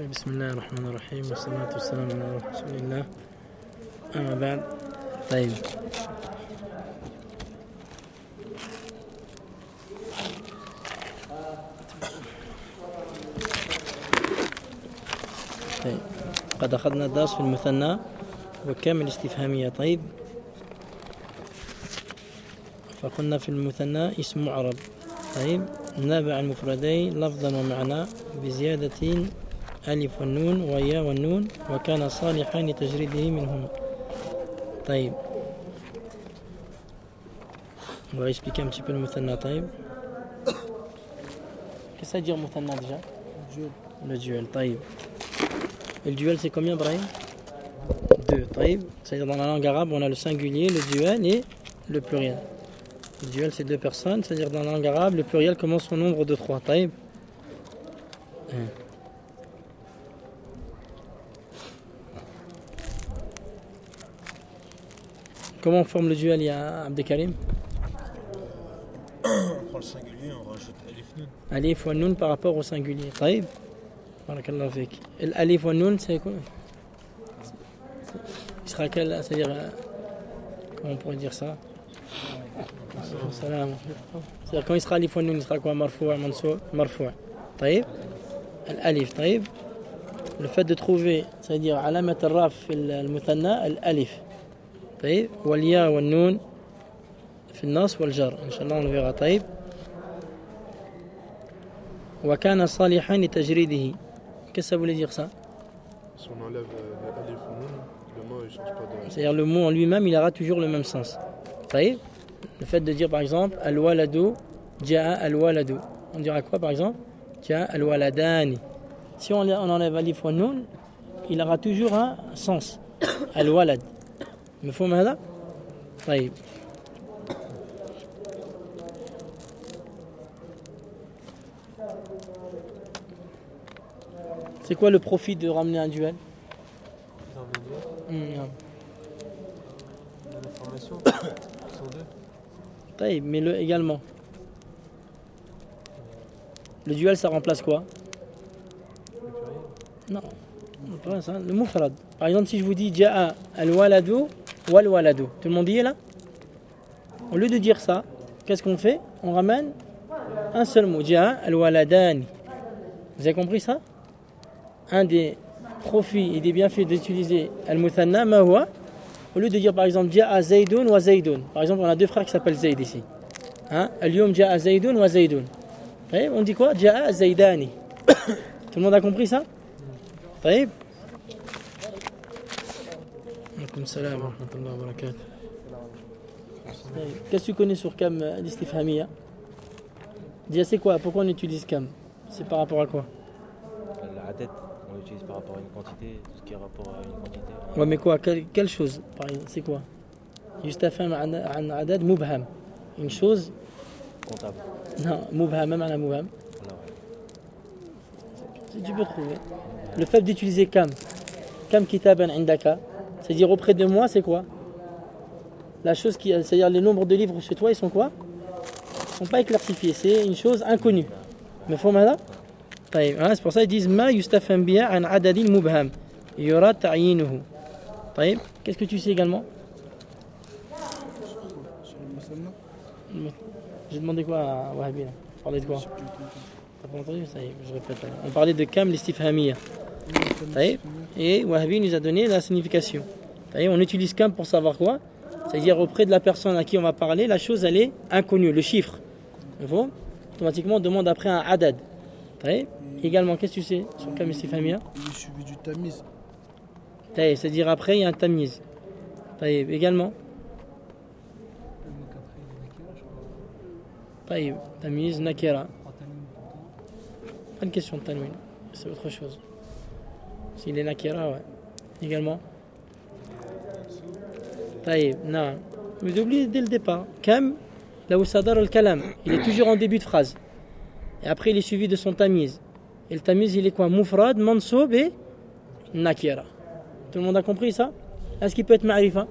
بسم الله الرحمن الرحيم والصلاة والسلام على رسول الله أما بعد. طيب قد أخذنا الدرس في المثنى وكم الاستفهامية. طيب فقلنا في المثنى اسم معرب. طيب نابع المفردين لفظا ومعنى بزيادة ألف والنون ويا والنون وكان صالحا لتجريده منهما. طيب on va expliquer un petit peu le muthanna. طيب qu'est-ce que ça veut dire muthanna déjà? Le duel. طيب le duel c'est combien Brahim? 2. طيب c'est-à-dire dans la langue arabe on a le singulier, le duel et le pluriel. Le duel c'est 2 personnes, c'est-à-dire dans la langue arabe le pluriel commence au nombre de 3. طيب comment on forme le duel, ya Abdelkarim? On prend le singulier, on rajoute alif nun. Alif wa nun par rapport au singulier. طيب barakallahu fik. L'alif wa nun c'est quoi? Il sera quel, c'est-à-dire comment on pourrait dire ça? C'est-à-dire quand il sera alif wa nun il sera quoi? Marfou' mansou' marfou'. طيب الالif. طيب le fait de trouver, c'est-à-dire علامة الرفع في المثنى الالف. طيب والياء والنون في النصب والجر ان شاء الله on le verra. طيب وكان صالحا لتجريده. Qu'est-ce que ça voulait dire ça? Si on enlève l'alif ou nun, le mot il change pas de... C'est-à-dire le mot en lui-même il aura toujours le même sens. طيب le fait de dire par exemple al-waladu jaa al-waladu, on dira quoi par exemple? Jaa al-waladani. Si on enlève alif wa nun il aura toujours un sens. Al-walad. مفهوم هذا؟ طيب c'est quoi le profit de ramener un duel? L'information, sont deux. طيب mais le également le duel ça remplace quoi? Non, pas ça, le mufrad. Par exemple si je vous dis jaa al-waladu wal waladu, tout le monde y est là? Au lieu de dire ça, qu'est-ce qu'on fait? On ramène un seul mot, jaa al-waladani. Vous avez compris ça? Un des profits et des bienfaits d'utiliser al-muthanna ma huwa, au lieu de dire par exemple jaa zaydun wa zaydun. Par exemple on a 2 frères qui s'appellent Zayd ici. Hein? Al-yawm jaa zaydun wa zaydun. On dit quoi? Jaa zaydani. Tout le monde a compris ça? طيب عليكم السلام ورحمة الله وبركاته. Qu'est-ce que tu connais sur Kam l'istifhamia? Déjà c'est quoi? Pourquoi on utilise Kam? C'est par rapport à quoi? L'adad, on l'utilise par rapport à une quantité, tout ce qui est rapport à une quantité. Ouais mais quoi? Quelle chose? Par exemple, c'est quoi? Yustafham an adad mubham. Une chose Comptable. Non, mubham, même à mubham. Alors, Si tu peux trouver. Le fait d'utiliser Kam kitaban indaka, c'est-à-dire auprès de moi, c'est quoi? La chose qui, c'est-à-dire les nombres de livres chez toi, ils sont quoi? Ils sont pas éclaircifiés, c'est une chose inconnue. Mais faut malin? C'est pour ça qu'ils disent ma yustafham biha an adadin mubham yura ta'yinuhu. طيب qu'est-ce que tu sais également? J'ai demandé quoi à Wahabi? On parlait de quoi? T'as pas entendu? Ça y est, je répète. On parlait de Kam l'istifhamia. Et Wahabi nous a donné la signification. On utilise Kam pour savoir quoi? C'est-à-dire auprès de la personne à qui on va parler, la chose elle est inconnue, le chiffre. Automatiquement on demande après un adad. Également, qu'est-ce que tu sais sur Kam l'istifhamia? Il est suivi du tamiz. C'est-à-dire après il y a un tamiz. Également. Tamiz, nakira. Pas une question de tanwin, c'est autre chose. S'il est nakira, ouais. Également. Non. Mais oubliez dès le départ. Kam, là où sadar al-kalam, il est toujours en début de phrase. Et après, il est suivi de son tamiz. Et le tamiz, il est quoi? Mufrad, mansoub et nakira. Tout le monde a compris ça? Est-ce qu'il peut être ma'rifa?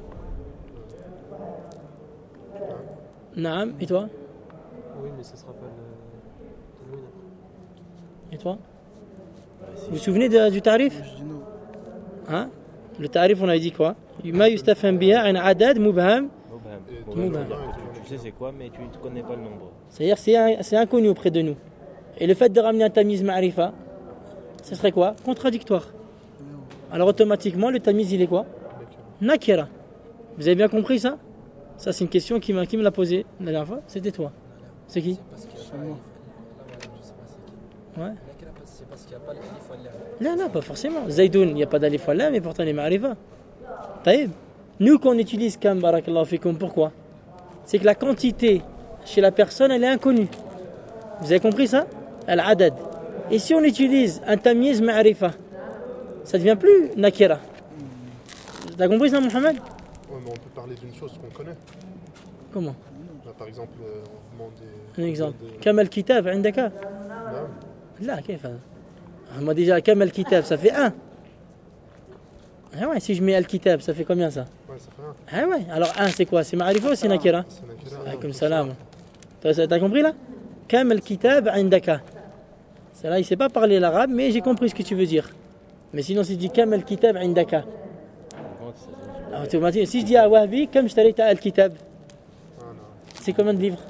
Naam. Et toi? Oui, mais ça sera pas le... Et toi? Vous vous souvenez du tarif? Je dis non. Hein? Le tarif, on avait dit quoi? ما يستفهم بها عن عدد مبهم. Mubham. Tu sais c'est quoi, mais tu ne connais pas le nombre. C'est-à-dire c'est inconnu auprès de nous. Et le fait de ramener un tamiz ma'rifa, ce serait quoi? Contradictoire. Alors automatiquement, le tamiz, il est quoi? Nakira. Vous avez bien compris ça? Ça, c'est une question qui me l'a posée la dernière fois. C'était toi. C'est qui? C'est moi. Ouais. C'est parce qu'il n'y a pas l'alif ou la. Non, pas forcément. Zaydoun, il n'y a pas d'alif ou lam, mais pourtant il est ma'rifa. Taïb. Nous, qu'on utilise kam, barakallahu fikum, pourquoi? C'est que la quantité chez la personne, elle est inconnue. Vous avez compris ça? Al-adad. Et si on utilise un tamiz ma'rifa, ça devient plus nakira. T'as compris ça, Mohamed? Ouais, mais on peut parler d'une chose qu'on connaît. Comment? Là, par exemple, on demande Un exemple. Kam al-kitab, indaka? Non. Là, qu'est-ce que ça? Moi déjà, kam al-kitab, ça fait 1. Ah ouais, si je mets al-kitab, ça fait combien ça? Ouais, ça fait un. Ah ouais, alors 1 c'est quoi? C'est ma'rifa ou c'est nakira? C'est nakira. Alaykoum salam. T'as compris là? Kam al-kitab indaka. C'est là, il sait pas parler l'arabe, mais j'ai compris ce que tu veux dire. Mais sinon, si je dis kam al-kitab indaka, automatiquement, si je dis à Wahbi, kam shtarita al-kitab, Ah non. c'est combien de livres?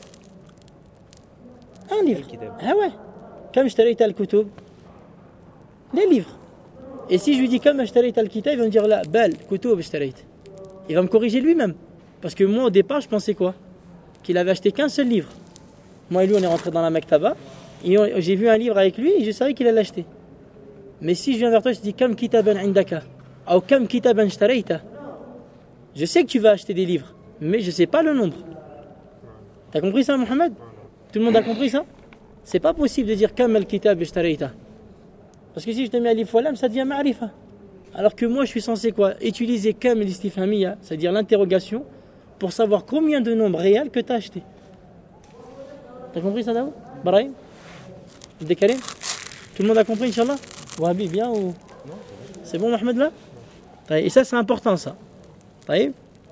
Un livre. Al-Kitab. Ah ouais. Kam shtarita al-kutub, les livres. Et si je lui dis kam shtarita al-kitab, il va me dire là, bal, kutub shtarita. Il va me corriger lui-même. Parce que moi, au départ, je pensais quoi? Qu'il avait acheté qu'un seul livre. Moi et lui, on est rentré dans la maktaba. Et j'ai vu un livre avec lui et je savais qu'il allait l'acheter. Mais si je viens vers toi, je te dis kam kitaban indaka, ou kam kitaban shtarayta. Je sais que tu vas acheter des livres, mais je sais pas le nombre. T'as compris ça, Mohamed? Tout le monde a compris ça? C'est pas possible de dire kam al-kitab shtarayta. Parce que si je te mets alif wa lam, ça devient ma'rifa. Alors que moi, je suis censé quoi? Utiliser kam l'istifhamiyya, c'est-à-dire l'interrogation, pour savoir combien de nombres réels que tu as acheté. T'as compris ça, Daoud? Brahim? Abdelkarim? Tout le monde a compris, Inch'Allah? Wahabi, bien ou? C'est bon, Mohamed, là? Taïb. Et ça, c'est important, ça. Taïb.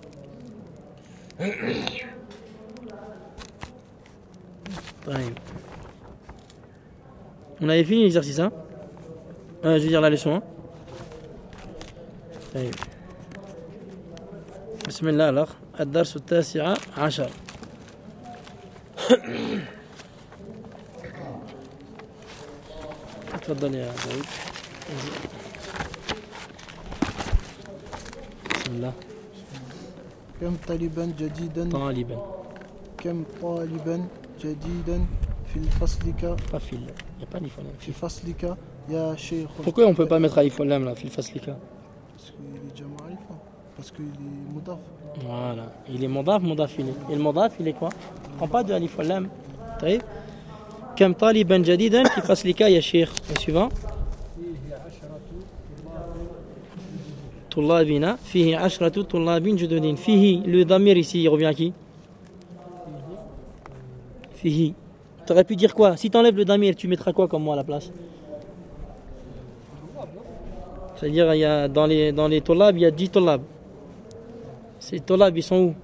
Taïb. On avait fini l'exercice, hein? Je veux dire la leçon, hein? طيب بسم الله الأخ الدرس 19 تفضل يا داود بسم الله كم طالبا جديدا طالبا كم طالبا جديدا في فصلك pas fil il n'y a pas d'alif lam في فصلك يا شيخ. pourquoi on peut pas mettre alif lam là fil faslika? Parce qu'il est déjà معرفة. Parce qu'il est mudaf. Voilà, il est mudaf ilay. Et le mudaf il est quoi? Il prend pas de alif lam. طيب كم طالبا جديدا في فصلك يا شيخ. Le suivant. طلابنا فيه 10 طلاب جدد. فيه le damir ici il revient à qui? فيه. Tu aurais pu dire quoi? Si tu enlèves le damir, tu mettras quoi comme moi à la place? C'est-à-dire il y a dans les tolab, il y a 10 tolab. Ces tolab ils sont où?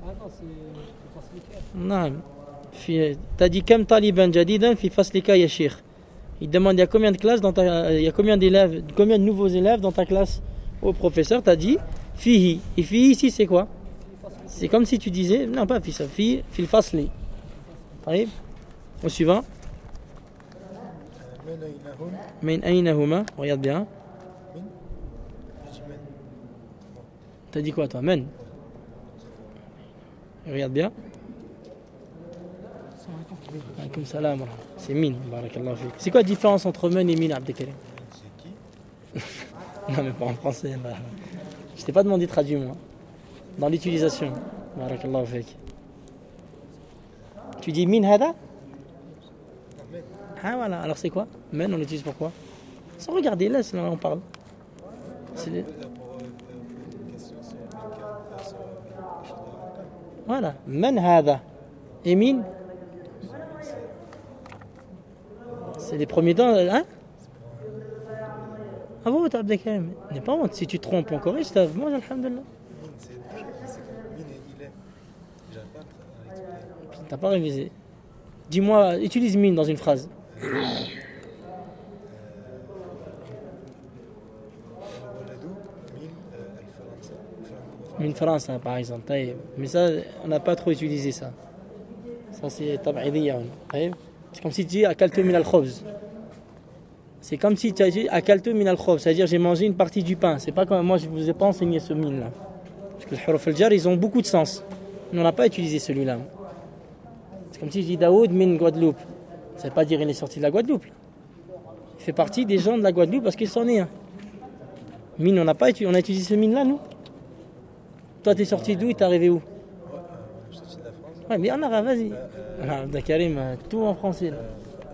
Non. T'as dit kam taliban jadidan fi faslika ya sheikh. Il demande il y a combien de classes dans ta, il y a combien d'élèves, combien de nouveaux élèves dans ta classe? Au professeur, t'as dit fihi. Et fihi ici c'est quoi? C'est comme si tu disais non pas fi ça, fi fil fasli. Arrive. Au suivant. Min ayna huma? Regarde bien. T'as dit quoi toi? Men. Regarde bien. Alaykoum salam. C'est min. Barakallahu fik. C'est quoi la différence entre men et min, Abdelkarim? C'est qui? Non mais pas en français. Là. Je t'ai pas demandé de traduire moi. Dans l'utilisation. Barakallahu fik. Tu dis min hada? Ah voilà. Alors c'est quoi? Men on l'utilise pourquoi? Sans regarder, laisse là on parle. C'est les... Voilà, man hada. Et min. C'est les premiers temps, hein? Ah bon, t'as Abdelkarim. N'est pas honte, si tu te trompes encore, je t'avoue, moi, alhamdulillah. T'as pas révisé. Dis-moi, utilise min dans une phrase. Min France, hein, par exemple. طيب. Mais ça, on n'a pas trop utilisé ça. Ça, c'est tab'idiyya. طيب. C'est comme si tu dis akaltu min al-khubz. C'est comme si tu as dit akaltu min al-khubz, c'est-à-dire j'ai mangé une partie du pain. C'est pas comme moi, je vous ai pas enseigné ce min là. Parce que les huruf al-jar, ils ont beaucoup de sens. Mais on n'a pas utilisé celui-là. C'est comme si je dis Daoud min Guadeloupe. Ça veut pas dire qu'il est sorti de la Guadeloupe. Il fait partie des gens de la Guadeloupe parce qu'il s'en est un. Min, on n'a pas utilisé, on a utilisé ce min là, nous. Toi, t'es sorti d'où et t'es arrivé où? Je suis sorti de la France. Ouais, mais en arabe, vas-y. Karim, tout en français. Là.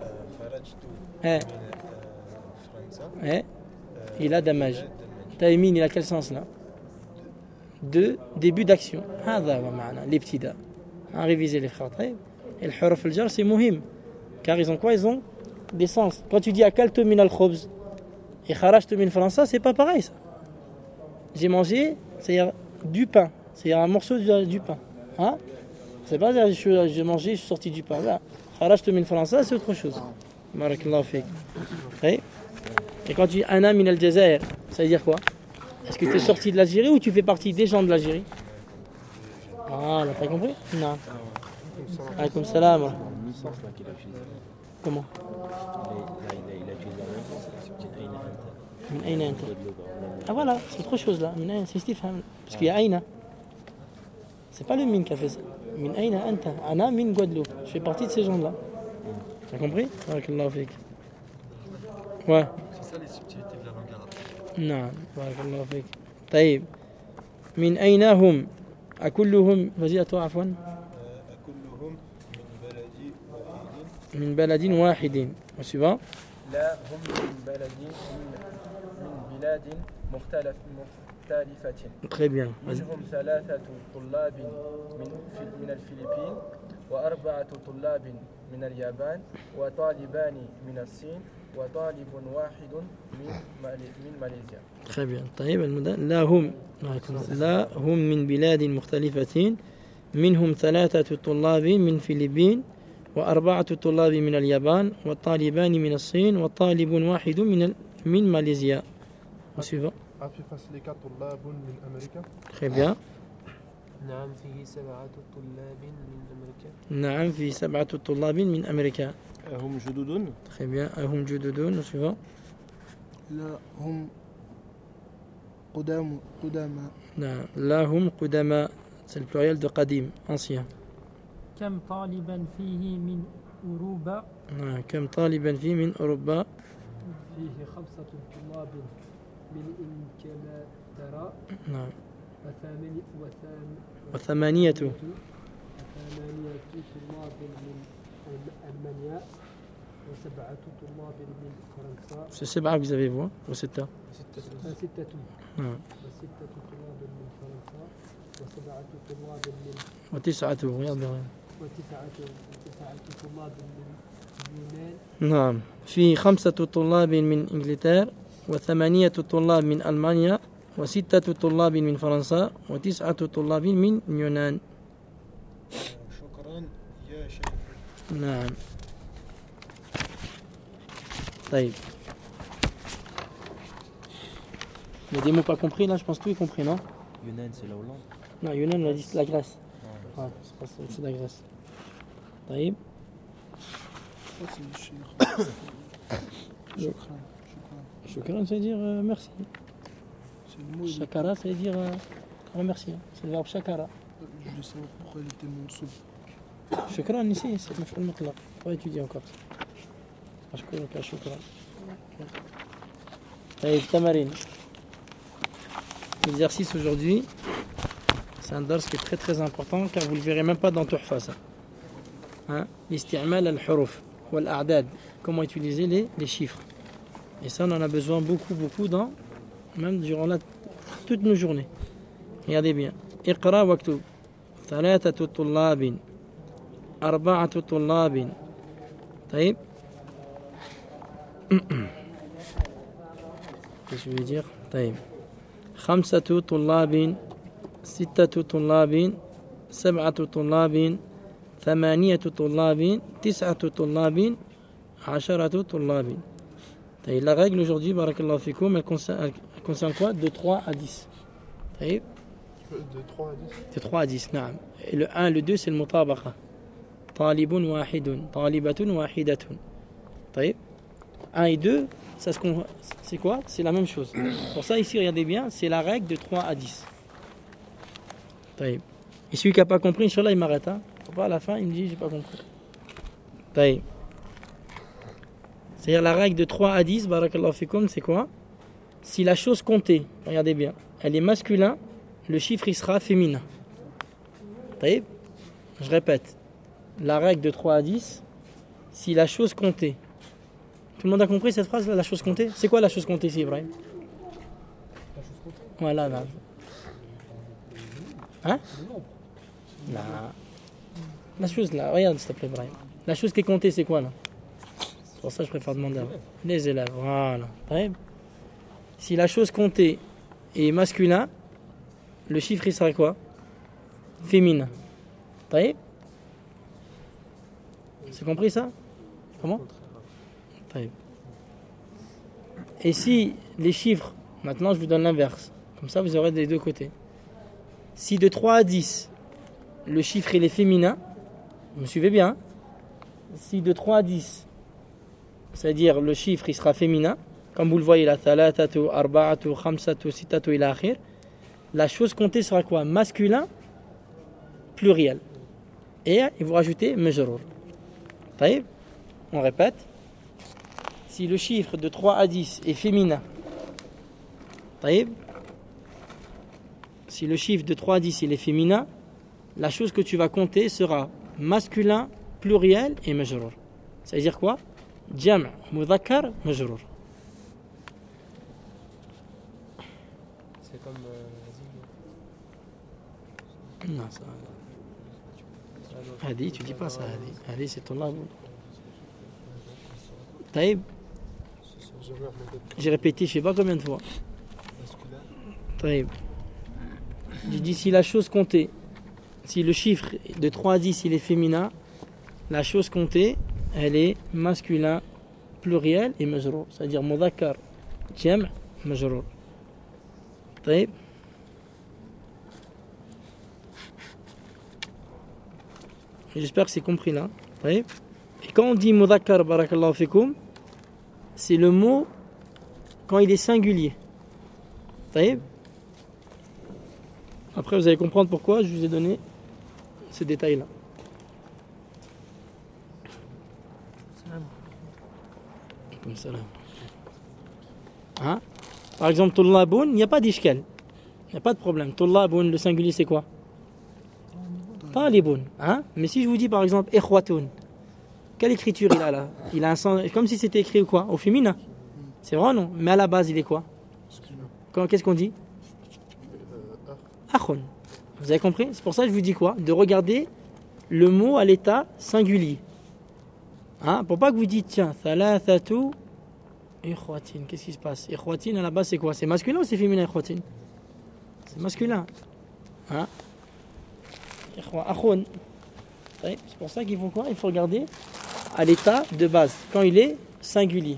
Il a damage. Taïmin, il a quel sens là? De début d'action. Les petits da. À réviser les frères. Et le huruf al-jar, c'est muhim. Car ils ont quoi? Ils ont des sens. Quand tu dis akaltu min al-khubz et kharajtu min faransa, c'est pas pareil ça. J'ai mangé, c'est-à-dire du pain. C'est-à-dire un morceau du pain. Hein? C'est pas j'ai mangé, je suis sorti du pain. Là, kharajtu min faransa, c'est autre chose. Barakallahu fik. Et quand tu dis ana min al-Jazair, ça veut dire quoi? Est-ce que tu es sorti de l'Algérie ou tu fais partie des gens de l'Algérie? Ah, t'as compris? Non. Alaykoum salam. Le sens là qu'il a utilisé. Comment? Il a utilisé la même sens. C'est Aïna Anta. Min Aïna Anta. Ah voilà, c'est autre chose là. Min Aïna, c'est Stifham. Parce qu'il y a Aïna. C'est pas le min qui a fait ça. Min Aïna Anta. Ana min Guadeloupe. Je fais partie de ces gens-là. T'as compris? Barakallahu fik. Ouais. C'est ça les subtilités de la langue arabe. نعم بارك الله فيك طيب من أين هم أكلهم وزيئة عفوا أكلهم من بلد واحد وسوا لا هم من بلاد مختلفة. très bien منهم 3 طلاب من الفلبين و4 طلاب من اليابان وطالبان من الصين وطالب واحد من ماليزيا. très bien طيب لا هم من بلاد مختلفة منهم 3 طلاب من الفلبين و4 طلاب من اليابان وطالبان من الصين وطالب واحد من ماليزيا وسوا في فصلك طلاب من أمريكا. très bien نعم فيه 7 طلاب من أمريكا. نعم في 7 طلاب من أمريكا. هم جدد. très bien هم جدد وسوا لا هم قدامى. نعم لا هم قدماء c'est le pluriel de قديم ancien. كم طالبا فيه من أوروبا؟ نعم كم طالبا فيه من أوروبا؟ فيه 5 طلاب من إنجلترا. نعم وثمانية وثمانية طلاب من ألمانيا و7 طلاب من فرنسا. c'est 7 que vous avez vous ou 6 6 نعم 6 طلاب من فرنسا و7 طلاب من وتسعة regarde و9 طلاب من اليونان. نعم في 5 طلاب من إنجلترا و8 طلاب من ألمانيا و6 طلاب من فرنسا و9 طلاب من اليونان. شكرا يا شيخ. نعم طيب il y a des mots pas compris là, je pense que tout est compris, non? Yunnan, c'est la Hollande. Non, Yunnan, on a dit c'est la Grèce. Ouais, c'est la Grèce. طيب Shukran, ça veut dire merci. C'est le mot. Shakara, ça veut dire remercier. C'est le verbe shakara. Je voulais savoir pourquoi il était monsoon. Shukran ici, c'est le maf'ul mutlaq. On va étudier encore. Ashkuruka, shukran. Taïb, Tamarine. L'exercice aujourd'hui, c'est un dars qui est très très important car vous ne le verrez même pas dans Tuhfa ça. Hein? L'isti'mal al-huruf wal-a'dad. Comment utiliser les chiffres. Et ça, on en a besoin beaucoup dans, même durant toutes nos journées. Regardez bien. Iqra waktub. 3 طلاب 4 طلاب. طيب. Qu'est-ce que je veux dire? طيب. 5 طلاب 6 طلاب 7 طلاب 8 طلاب 9 طلاب 10 طلاب. Et la règle aujourd'hui, barakallahu fikoum, elle concerne quoi? De 3 à 10. De 3 à 10. De 3 à 10, naam. Et le 1, le 2, c'est le mutabaqa. Talibun wahidun, talibatun wahidatun. طيب. 1 et 2, c'est quoi? C'est la même chose. Pour ça, ici, regardez bien, c'est la règle de 3 à 10. طيب. Et celui qui n'a pas compris, Inch'Allah, il m'arrête. Hein. Faut pas à la fin, il me dit, j'ai pas compris. طيب. C'est-à-dire la règle de 3 à 10, barakallahu fikoum, c'est quoi? Si la chose comptée, regardez bien, elle est masculin, le chiffre il sera féminin. طيب. Je répète, la règle de 3 à 10, si la chose comptée. Tout le monde a compris cette phrase là, la chose comptée? C'est quoi la chose comptée ici, Ibrahim? La chose comptée. Voilà, là. Hein? Là. La chose là, regarde s'il te plaît, Ibrahim. La chose qui est comptée, c'est quoi là? C'est pour ça que je préfère demander. Les élèves, voilà. طيب. Si la chose comptée est masculin, le chiffre il serait quoi? Féminin. طيب. C'est compris ça? Comment? طيب. Et si les chiffres, maintenant je vous donne l'inverse, comme ça vous aurez des deux côtés. Si de 3 à 10, le chiffre il est féminin, vous me suivez bien? Si de 3 à 10, c'est-à-dire le chiffre il sera féminin, comme vous le voyez là, thalatatu, arba'atu, khamsatu, sitatu ila akhir, la chose comptée sera quoi? Masculin, pluriel. Et vous rajoutez majrour. طيب. On répète. Si le chiffre de 3 à 10 est féminin, طيب. Si le chiffre de 3 à 10 il est féminin, la chose que tu vas compter sera masculin, pluriel et majrour. Ça veut dire quoi? Jam', mudhakkar, majrour. C'est comme. Non, ça. Hadi, tu dis pas ça, Hadi. Hadi, c'est ton labo. Taïb. J'ai répété, je sais pas combien de fois. Taïb. J'ai dit si la chose comptée, si le chiffre de 3 à 10 il est féminin, la chose comptée, elle est masculin, pluriel et majrour. C'est-à-dire mudhakkar, jam', majrour. Taïb. J'espère que c'est compris là. Et quand on dit mudhakkar, barakallahu fikoum, c'est le mot quand il est singulier. Après, vous allez comprendre pourquoi je vous ai donné ce détail-là. Comme ça là. Hein? Par exemple, tullaboun, il n'y a pas d'ishkal. Il n'y a pas de problème. Tullaboun, le singulier, c'est quoi? Taliboun. Hein? Mais si je vous dis par exemple ikhwatoun, quelle écriture il a là? Il a un sens, comme si c'était écrit quoi? Au féminin. C'est vrai non? Mais à la base, il est quoi? Qu'est-ce qu'on dit? Akhun. Vous avez compris? C'est pour ça que je vous dis quoi? De regarder le mot à l'état singulier. Hein? Pour pas que vous dites tiens, thalathatu ikhwatin. Qu'est-ce qui se passe? Ikhwatin à la base c'est quoi? C'est masculin ou c'est féminin ikhwatin? C'est masculin. Hein? Akhun. C'est pour ça qu'il faut quoi? Il faut regarder à l'état de base, quand il est singulier.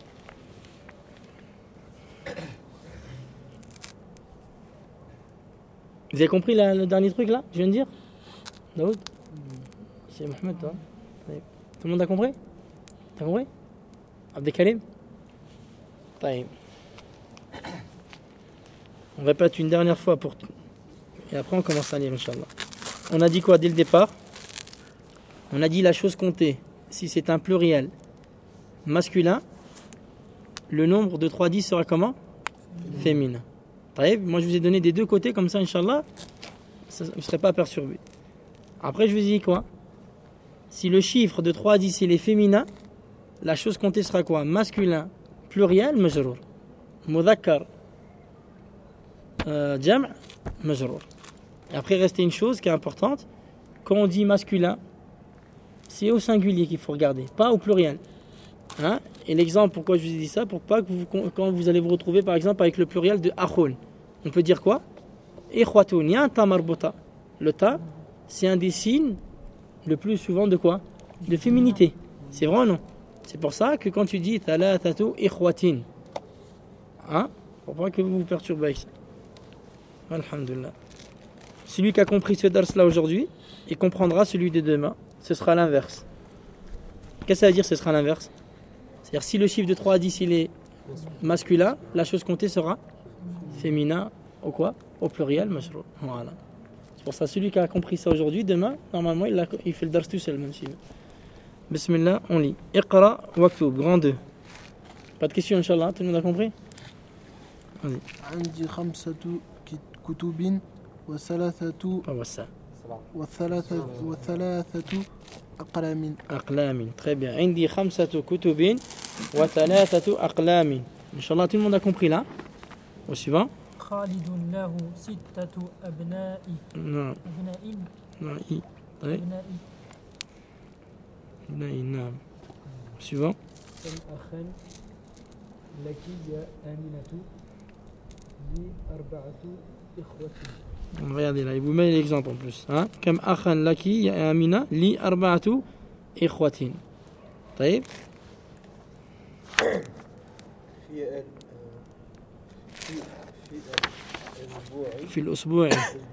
Vous avez compris le dernier truc là? Je viens de dire? Daoud? C'est Mohamed toi? Tout le monde a compris? T'as compris? Abdelkarim? Taïm. On répète une dernière fois pour tout. Et après on commence à lire, Inch'Allah. On a dit quoi dès le départ? On a dit la chose comptée. Si c'est un pluriel masculin, le nombre de 3 10 sera comment? Féminin. Moi je vous ai donné des deux côtés, comme ça, Inch'Allah, vous ne serez pas perturbé. Après je vous ai dit quoi? Si le chiffre de 3 à 10 il est féminin, la chose comptée sera quoi? Masculin, pluriel, majrour. Mudhakkar, jam', majrour. Et après, il reste une chose qui est importante. Quand on dit masculin, c'est au singulier qu'il faut regarder, pas au pluriel. Hein? Et l'exemple, pourquoi je vous ai dit ça? Pour pas que quand vous allez vous retrouver, par exemple, avec le pluriel de akhun, on peut dire quoi? Ikhwatoun, il y a un ta marbuta. Le ta, c'est un des signes le plus souvent de quoi? De féminité. C'est vrai ou non? C'est pour ça que quand tu dis thalathatu ikhwatin, hein? Pour pas que vous vous perturbez avec ça. Alhamdulillah. celui qui a compris ce dars là aujourd'hui, il comprendra celui de demain. Ce sera l'inverse. Qu'est-ce que ça veut dire ce sera l'inverse? C'est-à-dire si le chiffre de 3 à 10 il est masculin, la chose comptée sera féminin au quoi? Au pluriel, mashrou. Voilà. C'est pour ça celui qui a compris ça aujourd'hui, demain, normalement il fait le dars tout seul même s'il veut. Bismillah, on lit. Iqra waktub, grand 2. Pas de questions, Inch'Allah, tout le monde a compris? Vas-y. عندي 5 كتب وثلاثة Pas ça. وثلاثة أقلام. أقلام. Très bien. عندي 5 كتب وثلاثة أقلام. Inch'Allah, tout le monde a compris là? Au suivant. خالد له 6 أبناء. Non. أبناء. Non, I. طيب. نعم. Suivant. كم أخا لك يا آمنة لي 4 إخوة. Regardez là, il vous met l'exemple en plus. Hein? كم أخا لك يا آمنة لي 4 إخوة. طيب. في الأسبوع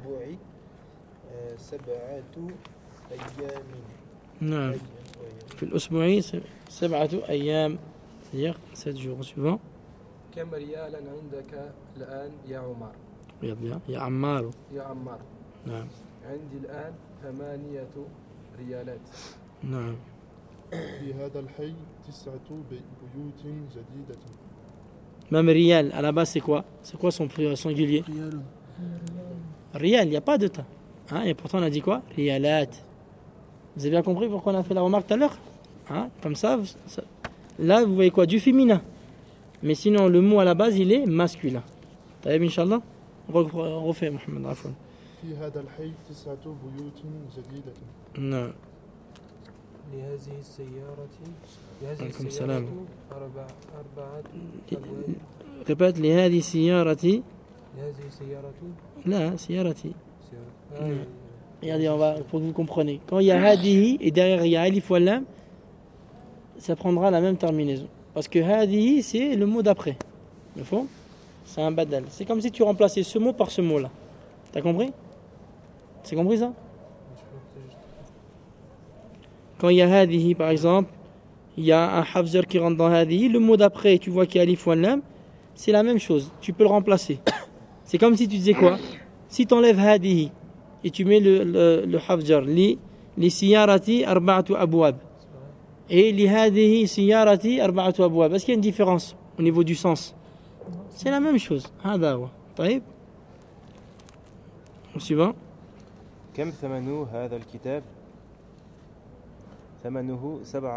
7 أيام. نعم. في الأسبوع 7 أيام. C'est-à-dire 7 jours. Suivant. كم ريالا عندك الآن يا عمر؟ Regarde bien. يا عمار. يا عمار. نعم. عندي الآن 8 ريالات. نعم. في هذا الحي 9 بيوت جديدة. Même rial, à la base, c'est quoi? C'est quoi son singulier? ريال. Rial, il n'y a pas de temps. Hein? Et pourtant, on a dit quoi? Rialat. Vous avez bien compris pourquoi on a fait la remarque tout à l'heure? Hein? Comme ça, là, vous voyez quoi? Du féminin. Mais sinon, le mot à la base, il est masculin. T'as vu, Inch'Allah? Refais, Mohamed Rafoun. في هذا الحي 9 بيوت جديدة. Non. لهذه السيارة عليكم السلام. 4 Répète, لهذه سيارتي. لهذه السيارة لا, سيارتي. سيارة. Regardez, on va, pour que vous compreniez. Quand il y a hadihi et derrière il y a alif ou lam, ça prendra la même terminaison. Parce que hadihi, c'est le mot d'après. Le fond, c'est un badal. C'est comme si tu remplaçais ce mot par ce mot-là. T'as compris? C'est compris ça? Quand il y a hadihi, par exemple, il y a un hafzer qui rentre dans hadihi, le mot d'après, tu vois qu'il y a alif ou lam, c'est la même chose. Tu peux le remplacer. C'est comme si tu disais quoi? Si tu enlèves hadihi, et tu mets le hafjar li siyarati arba'atu abwab et li hadihi siyarati arba'atu abwab, est-ce qu'il y a une différence au niveau du sens? C'est la même chose. هذا هو. طيب. Suivant. كم ثمن هذا الكتاب؟ ثمنه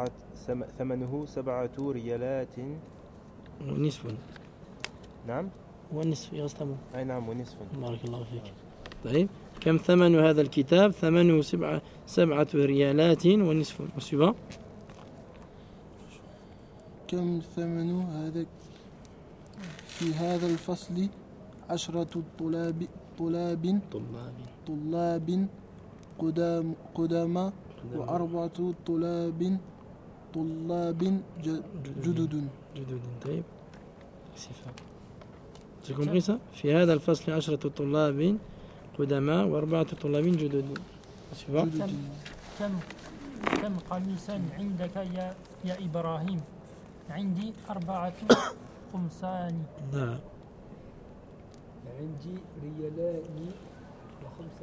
7 ريالات. ونصف. نعم. ونصف يغستمو. أي نعم ونصف. بارك الله فيك. طيب. كم ثمن هذا الكتاب؟ ثمنه 7 ريالات ونصف. Suivant. كم ثمن هذا في هذا الفصل 10 طلاب قدامى و4 طلاب جدد. طيب. صفة. J'ai compris ça? في هذا الفصل 10 طلاب قدماء و4 طلاب جدد. Suivant. كم قميصا عندك يا إبراهيم؟ عندي 4 قمصان. نعم. عندي ريالان و5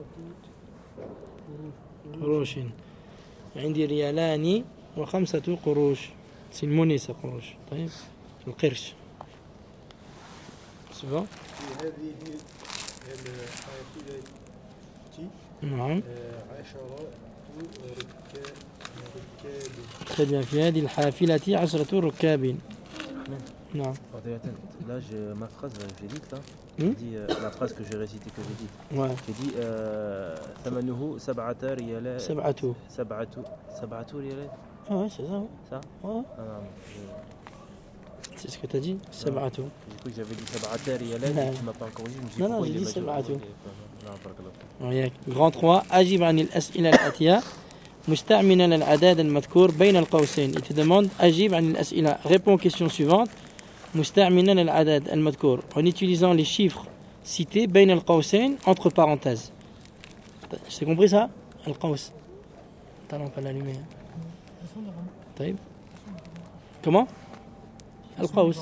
قروش. عندي ريالان و5 قروش. C'est une monnaie ça, قروش. طيب. القرش. Suivant. في هذه الحافلة نعم. 10 ركاب. Très bien. في هذه الحافلة 10 ركاب. Non. Là, ma phrase, j'ai dit là. Hmm? J'ai dit la phrase que j'ai récitée, que j'ai dit. Ouais. J'ai dit ثمنه 7 ريالات. 7. 7 ريالات. Ah ouais, c'est ça. Ça? Ouais. Ah non. C'est ce que tu as dit. 7. Du coup, j'avais dit 7 ريالات. Non. Tu m'as pas encore dit. Je me suis dit, Non, non, pourquoi j'ai il dit est 7. majeur? Non, وياك. Grand 3. أجب عن الأسئلة الآتية مستعملا الأعداد المذكور بين القوسين. Il te demande أجب عن الأسئلة. Réponds aux questions suivantes. مستعملا الأعداد المذكور en utilisant les chiffres cités بين القوسين entre parenthèses. C'est compris ça? Al-Qaws. Ta lampe à l'allumer. طيب. Comment? Al-Qaws.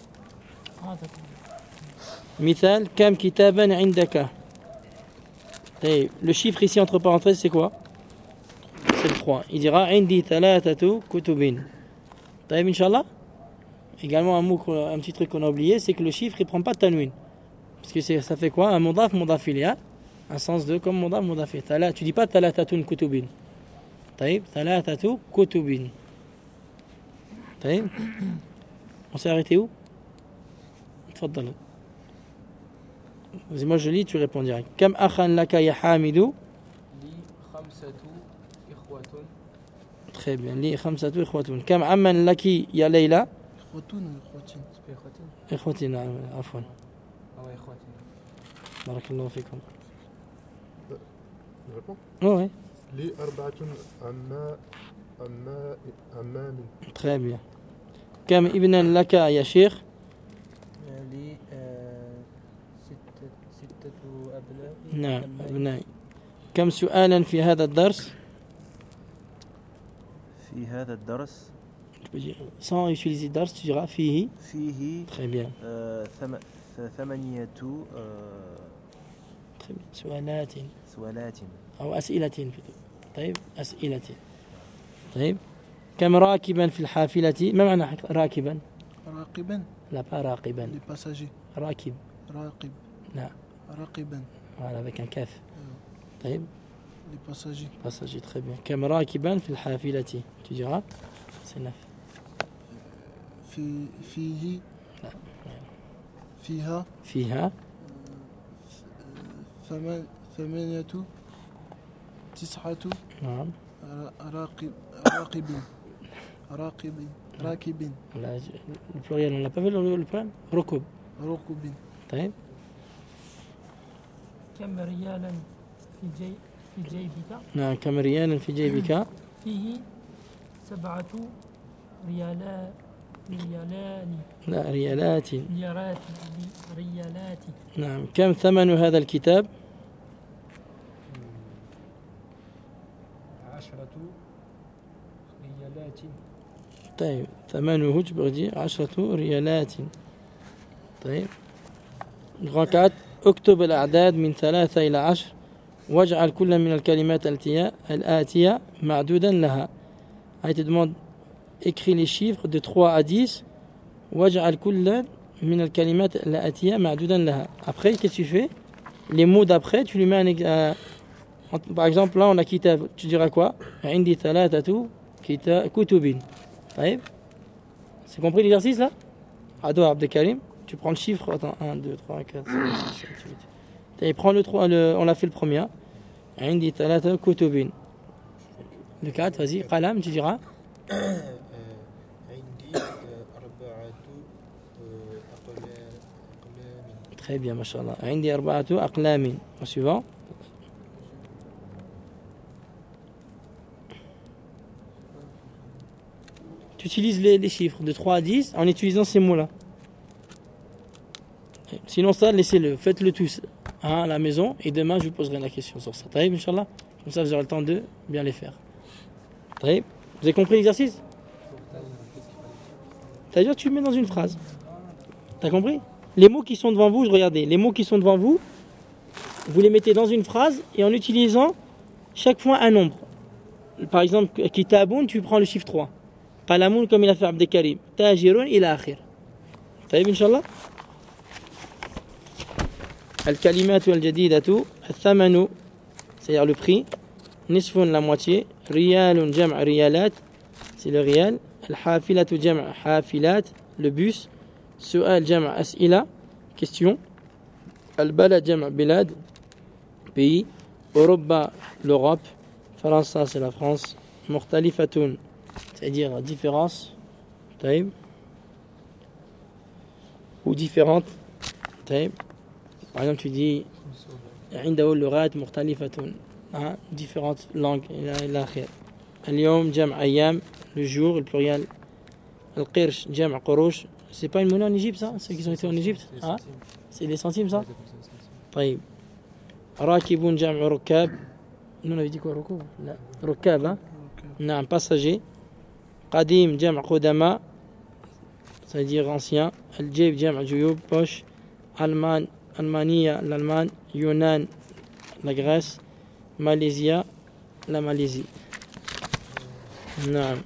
مثال كم كتابا عندك. طيب. Le chiffre ici entre parenthèses c'est quoi? C'est le 3. Il dira عندي ثلاثة كتب. طيب Inch'Allah. Également un petit truc qu'on a oublié, c'est que le chiffre il prend pas de tanwin. Parce que ça fait quoi? Un mudaf mudafil, un sens de comme mudaf mudafil. Tu dis pas thalathatun kutubin. طيب ثلاثة كتب. طيب. On s'est arrêté où? تفضل. Moi je lis, tu réponds direct. كم أخا لك يا حامد؟ لي 5 إخوة. Très bien. لي 5 إخوة. كم عما لك يا ليلى؟ إخوتون وإخوتين. إخوتي نعم عفوا. أو إخوتي. بارك الله فيكم. Je réponds. Oui. لي 4 عمام. Très bien. كم ابنا لك يا شيخ؟ لي 6 أبناء. نعم أبنائي. كم سؤالا في هذا الدرس؟ في هذا الدرس sans utiliser dars tu diras فيه. فيه Très bien. 8 Très bien. سؤالات سؤالات أو أسئلة. طيب أسئلة. طيب كم راكبا في الحافلة؟ ما معنى راكبا؟ راقبا. لا pas راقبا. Les passagers. راكب. راقب. نعم. راقبا. Voilà avec un كاف. طيب. Les passagers. passager très bien. كم راكبا في الحافلة tu diras c'est 9. فيه. لا. فيها. فيها. 8 9 نعم. راكبين. Le pluriel, on l'a pas vu le problème? ركوب. ركوبين. طيب. كم ريالا في جيبك؟ نعم كم ريالا في جيبك؟ فيه 7 ريالان. لا ريالات. ريالات. نعم كم ثمن هذا الكتاب؟ 10 ريالات. طيب ثمنه تبغي 10 ريالات. طيب ركعت اكتب الأعداد من 3 إلى 10 واجعل كل من الكلمات الآتية معدودا لها. Il te demande écris les chiffres de 3 à 10 واجعل كل من الكلمات الآتية معدودا لها. Après qu'est-ce que tu fais? Les mots d'après tu lui mets par exemple là on a kitab, tu diras quoi? عندي 3 كتب. طيب. C'est compris l'exercice là? Ado Abdelkarim, tu prends le chiffre, attends, 1, 2, 3, 4, 5, 6, 7, 8. Et prends le 3, on l'a fait le premier. عندي 3 كتب. Le 4, vas-y, qalam, tu diras. عندي 4 أقلام. Très bien, mashallah. عندي 4 أقلام. Au suivant. Tu utilises les chiffres de 3 à 10 en utilisant ces mots-là. Sinon ça, laissez-le, faites-le tous à la maison et demain je vous poserai la question sur ça. Taïb, Inch'Allah. Comme ça vous aurez le temps de bien les faire. Taïb. Vous avez compris l'exercice? C'est-à-dire tu le mets dans une phrase. T'as compris? Les mots qui sont devant vous, regardez, les mots qui sont devant vous, vous les mettez dans une phrase et en utilisant chaque fois un nombre. Par exemple, kitaboun, tu prends le chiffre 3. قلم comme il a fait Abdelkarim. تاجر إلى آخر. طيب إن شاء الله. الكلمات الجديدة الثمن c'est-à-dire le prix. نصف la moitié. ريال جمع ريالات c'est le rial. الحافلة جمع حافلات le bus. سؤال جمع أسئلة question. البلد جمع بلاد pays. أوروبا l'Europe. فرنسا c'est la France. مختلفة c'est-à-dire différence, taïb, ou différente, taïb. Par exemple, tu dis عنده لغات مختلفة, différentes langues, إلى آخره. اليوم جمع أيام, le jour, le pluriel. القرش جمع قروش, c'est pas une monnaie en Égypte ça, ceux qui ont été en Égypte, c'est des centimes ça. طيب. راكب جمع ركاب, Nous on avait dit quoi, Rukub? Rukab, hein? Ok. Non, passager. Qadim, Jam' Qudama, c'est-à-dire ancien. Al-Jib, Jam' Juyub, poche. Almania, l'Allemagne. Yunnan, la Grèce. Malaysia, la Malaisie. Non.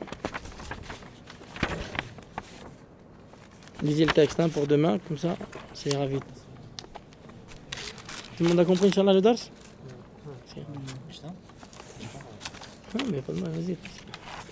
Lisez le texte hein, pour demain, comme ça, ça ira vite. Tout le monde a compris, Inch'Allah, le dars? Non, mais pas de mal, vas-y.